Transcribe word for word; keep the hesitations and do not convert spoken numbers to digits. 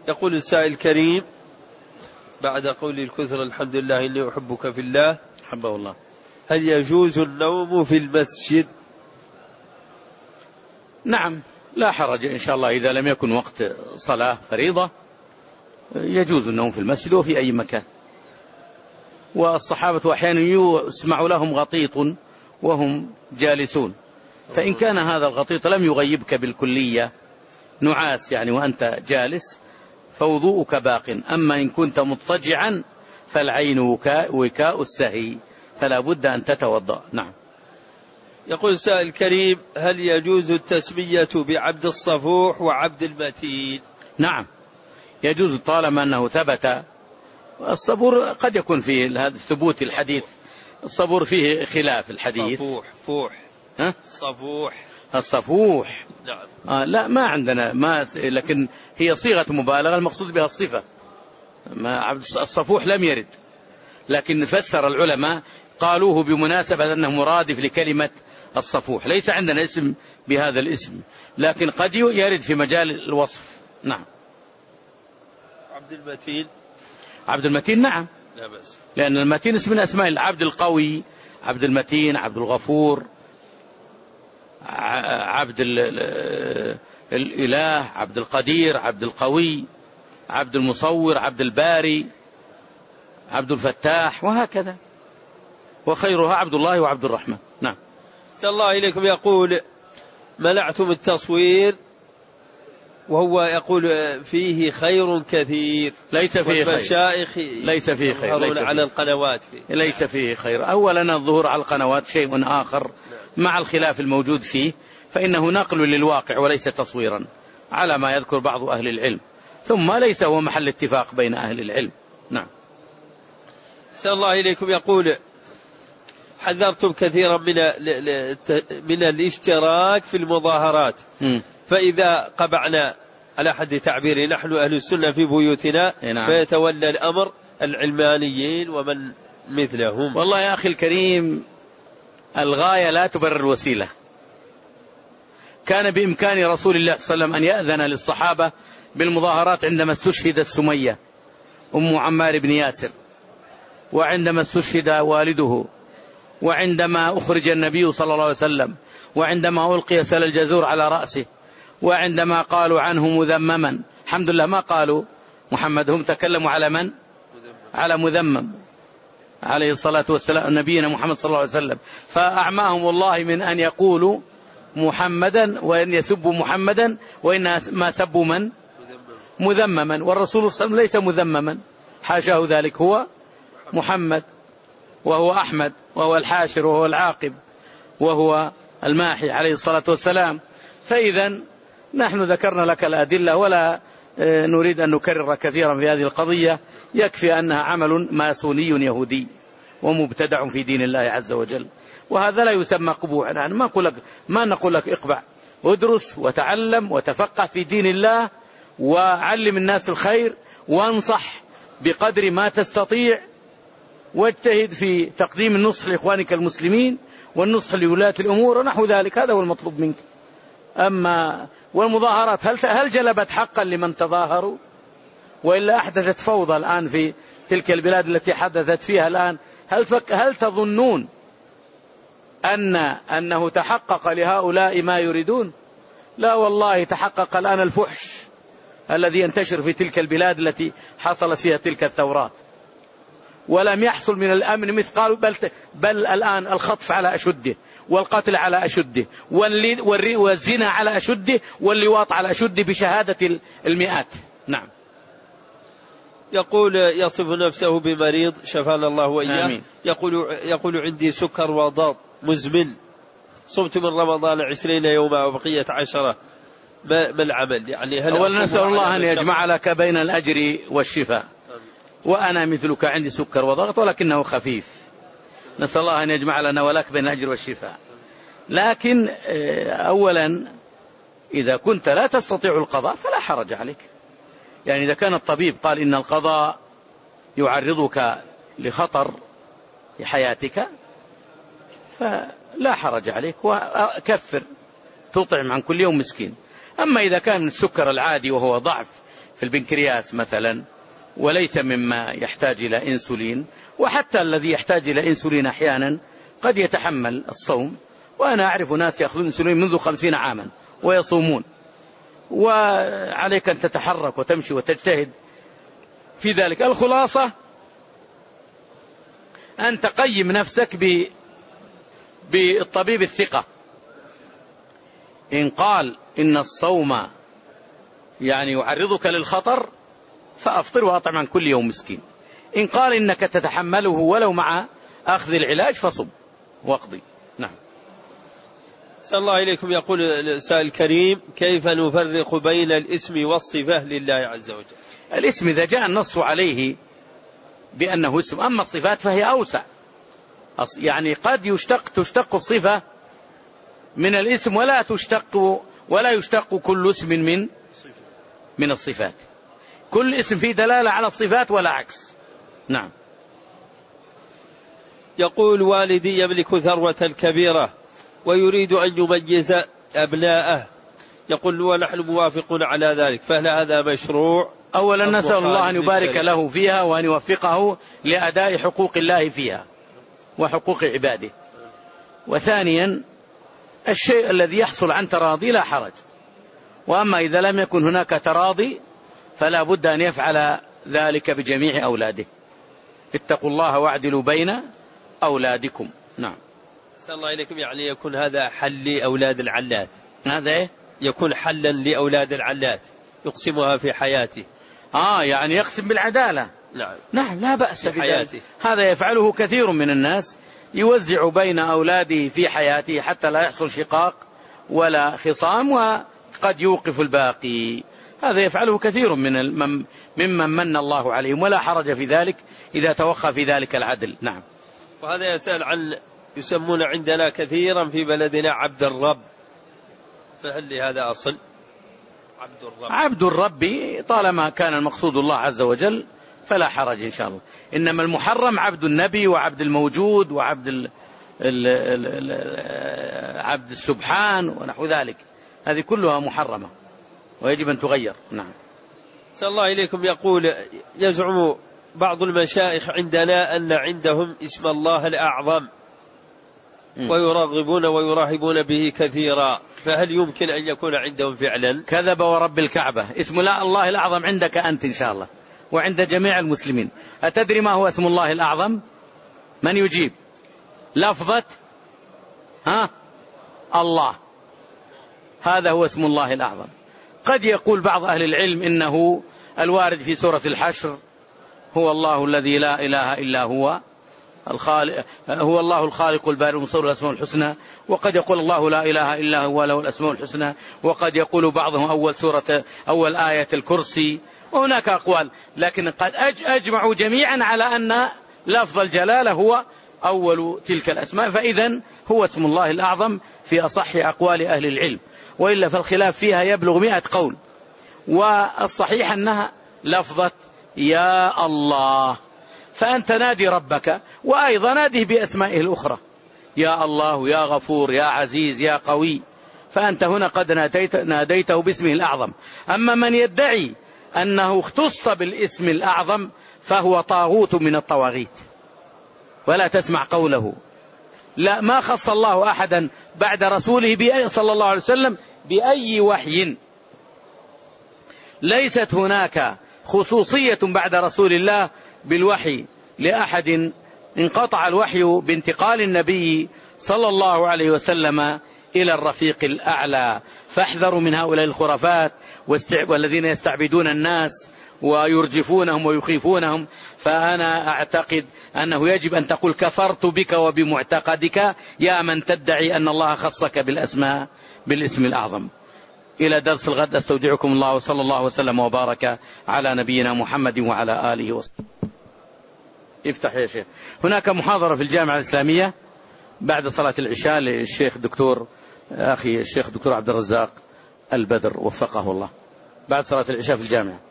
يقول السائل الكريم بعد قول الكثر الحمد لله إني أحبك في الله حبه الله، هل يجوز النوم في المسجد؟ نعم لا حرج إن شاء الله، إذا لم يكن وقت صلاة فريضة يجوز النوم في المسجد وفي أي مكان. والصحابة أحيانا يسمع لهم غطيط وهم جالسون، فإن كان هذا الغطيط لم يغيبك بالكلية نعاس يعني وأنت جالس فوضوءك باق. أما إن كنت مضطجعا فالعين وكاء, وكاء السهي، فلا بد أن تتوضأ. نعم. يقول السائل الكريم هل يجوز التسمية بعبد الصفوح وعبد المتين؟ نعم يجوز طالما أنه ثبت. الصبور قد يكون فيه ثبوت الحديث، الصبور فيه خلاف الحديث. صفوح فوح ها؟ صفوح الصفوح. نعم. آه لا ما عندنا ما، لكن هي صيغة مبالغة المقصود بها الصفة. ما عبد الصفوح لم يرد، لكن فسر العلماء قالوه بمناسبة أنه مرادف لكلمة الصفوح. ليس عندنا اسم بهذا الاسم، لكن قد يرد في مجال الوصف. نعم. عبد المتين. عبد المتين نعم، لا بس، لأن المتين اسم من أسماء العبد القوي، عبد المتين، عبد الغفور، عبد الإله، عبد القدير، عبد القوي، عبد المصور، عبد الباري، عبد الفتاح، وهكذا، وخيرها عبد الله وعبد الرحمن. نعم. صلى الله إليكم يقول منعتم التصوير وهو يقول فيه خير كثير. ليس فيه خير، ليس فيه خير، ليس فيه على القنوات فيه. ليس فيه خير. أولا الظهور على القنوات شيء آخر مع الخلاف الموجود فيه، فإنه نقل للواقع وليس تصويرا على ما يذكر بعض أهل العلم، ثم ليس هو محل اتفاق بين أهل العلم. نعم. صلى الله إليكم يقول حذرتم كثيرا من من الاشتراك في المظاهرات، م. فإذا قبعنا على حد تعبيري نحن أهل السنة في بيوتنا، نعم. فيتولى الأمر العلمانيين ومن مثلهم. والله يا أخي الكريم الغاية لا تبرر الوسيلة. كان بإمكان رسول الله صلى الله عليه وسلم أن يأذن للصحابة بالمظاهرات عندما استشهدت سمية أم عمار بن ياسر، وعندما استشهد والده، وعندما أخرج النبي صلى الله عليه وسلم، وعندما ألقي سل الجزور على رأسه، وعندما قالوا عنه مذمما. الحمد لله ما قالوا محمد، هم تكلموا على من؟ على مذمم عليه الصلاة والسلام، نبينا محمد صلى الله عليه وسلم. فأعماهم والله من أن يقولوا محمدا وأن يسبوا محمدا، وإن ما سبوا من؟ مذمما. والرسول صلى الله عليه وسلم ليس مذمما، حاشاه ذلك، هو محمد وهو أحمد وهو الحاشر وهو العاقب وهو الماحي عليه الصلاة والسلام. فإذا نحن ذكرنا لك الأدلة ولا نريد أن نكرر كثيرا في هذه القضية، يكفي أنها عمل ماسوني يهودي ومبتدع في دين الله عز وجل، وهذا لا يسمى قبوعا. يعني ما نقول لك ما نقول لك اقبع، ادرس وتعلم وتفقه في دين الله وعلم الناس الخير وانصح بقدر ما تستطيع، واجتهد في تقديم النصح لإخوانك المسلمين والنصح لولاة الأمور ونحو ذلك، هذا هو المطلوب منك. أما والمظاهرات هل هل جلبت حقا لمن تظاهروا؟ وإلا أحدثت فوضى الآن في تلك البلاد التي حدثت فيها الآن. هل هل تظنون أن أنه تحقق لهؤلاء ما يريدون؟ لا والله، تحقق الآن الفحش الذي ينتشر في تلك البلاد التي حصلت فيها تلك الثورات، ولم يحصل من الأمن مثقال، بل, بل الآن الخطف على أشده، والقتل على أشده، والزنا على أشده، واللواط على أشده بشهادة المئات. نعم. يقول يصف نفسه بمريض شفانا الله وإياه. آمين. يقول, يقول عندي سكر وضغط مزمن، صمت من رمضان عشرين يوما وبقية عشرة، ما, ما العمل؟ يعني هل أولا نسأل الله أن يجمع لك بين الأجر والشفاء. وأنا مثلك عندي سكر وضغط ولكنه خفيف، نسأل الله أن يجمع لنا ولك بين الأجر والشفاء. لكن أولا إذا كنت لا تستطيع القضاء فلا حرج عليك. يعني إذا كان الطبيب قال إن القضاء يعرضك لخطر في حياتك فلا حرج عليك، وكفر تطعم عن كل يوم مسكين. أما إذا كان من السكر العادي وهو ضعف في البنكرياس مثلا، وليس مما يحتاج إلى إنسولين. وحتى الذي يحتاج إلى إنسولين أحيانا قد يتحمل الصوم، وأنا أعرف ناس يأخذون إنسولين منذ خمسين عاما ويصومون. وعليك أن تتحرك وتمشي وتجتهد في ذلك. الخلاصة أن تقيم نفسك بالطبيب الثقة. إن قال إن الصوم يعني يعرضك للخطر فأفطر وأطعم عن كل يوم مسكين. إن قال إنك تتحمله ولو مع أخذ العلاج فصم واقضي. نعم. صلى الله إليكم. يقول السائل الكريم: كيف نفرق بين الاسم والصفة لله عز وجل؟ الاسم إذا جاء النص عليه بأنه اسم، أما الصفات فهي أوسع. يعني قد يشتق تشتق الصفة من الاسم ولا تشتق ولا يشتق كل اسم من من الصفات. كل اسم فيه دلالة على الصفات ولا عكس. نعم. يقول: والدي يملك ثروة كبيرة ويريد أن يميز أبناءه، يقول ونحن موافقون على ذلك، فهل هذا مشروع؟ أولا نسأل الله أن يبارك له فيها وأن يوفقه لأداء حقوق الله فيها وحقوق عباده. وثانيا الشيء الذي يحصل عن تراضي لا حرج، وأما إذا لم يكن هناك تراضي فلا بد أن يفعل ذلك بجميع أولاده. اتقوا الله واعدلوا بين أولادكم. نعم. صلى الله إليكم. يعني يكون هذا حل لأولاد العلات. هذا إيه؟ يكون حلا لأولاد العلات يقسمها في حياته. آه يعني يقسم بالعدالة. نعم. نعم لا بأس بذلك. هذا يفعله كثير من الناس، يوزع بين أولاده في حياته حتى لا يحصل شقاق ولا خصام، وقد يوقف الباقي. هذا يفعله كثير من ممن من الله عليهم، ولا حرج في ذلك إذا توخى في ذلك العدل. نعم. وهذا يسأل عن يسمون عندنا كثيرا في بلدنا عبد الرب، فهل لهذا أصل؟ عبد الرب عبد الرب طالما كان المقصود الله عز وجل فلا حرج إن شاء الله. إنما المحرم عبد النبي وعبد الموجود وعبد ال ال ال ال عبد السبحان ونحو ذلك، هذه كلها محرمة ويجب أن تغير. نعم. صلى الله إليكم. يقول: يزعم بعض المشايخ عندنا أن عندهم اسم الله الأعظم ويرغبون ويراهبون به كثيرا، فهل يمكن أن يكون عندهم فعلا؟ كذب ورب الكعبة. اسم الله الأعظم عندك أنت إن شاء الله وعند جميع المسلمين. أتدري ما هو اسم الله الأعظم؟ من يجيب؟ لفظة ها الله، هذا هو اسم الله الأعظم. قد يقول بعض أهل العلم إنه الوارد في سورة الحشر: هو الله الذي لا إله إلا هو الخالق، هو الله الخالق البارئ المصور الأسماء الحسنى. وقد يقول الله لا إله إلا هو له الأسماء الحسنى. وقد يقول بعضهم أول سورة أول آية الكرسي. وهناك أقوال، لكن قد أجمعوا جميعا على أن لفظ الجلالة هو أول تلك الأسماء، فإذا هو اسم الله الأعظم في أصح أقوال أهل العلم، وإلا فالخلاف فيها يبلغ مئة قول. والصحيح أنها لفظة يا الله، فأنت نادي ربك وأيضا ناديه بأسمائه الأخرى: يا الله، يا غفور، يا عزيز، يا قوي. فأنت هنا قد ناديت ناديته باسمه الأعظم. أما من يدعي أنه اختص بالاسم الأعظم فهو طاغوت من الطواغيت، ولا تسمع قوله. لا، ما خص الله أحدا بعد رسوله صلى الله عليه وسلم بأي وحي. ليست هناك خصوصية بعد رسول الله بالوحي لأحد. انقطع الوحي بانتقال النبي صلى الله عليه وسلم إلى الرفيق الأعلى. فاحذروا من هؤلاء الخرافات والذين يستعبدون الناس ويرجفونهم ويخيفونهم. فأنا أعتقد أنه يجب أن تقول كفرت بك وبمعتقدك يا من تدعي أن الله خصك بالأسماء بالاسم الأعظم. إلى درس الغد، أستودعكم الله، وصلى الله وسلم وبارك على نبينا محمد وعلى آله وصحبه. افتح يا شيخ. هناك محاضرة في الجامعة الإسلامية بعد صلاة العشاء للشيخ دكتور أخي الشيخ دكتور عبد الرزاق البدر وفقه الله، بعد صلاة العشاء في الجامعة.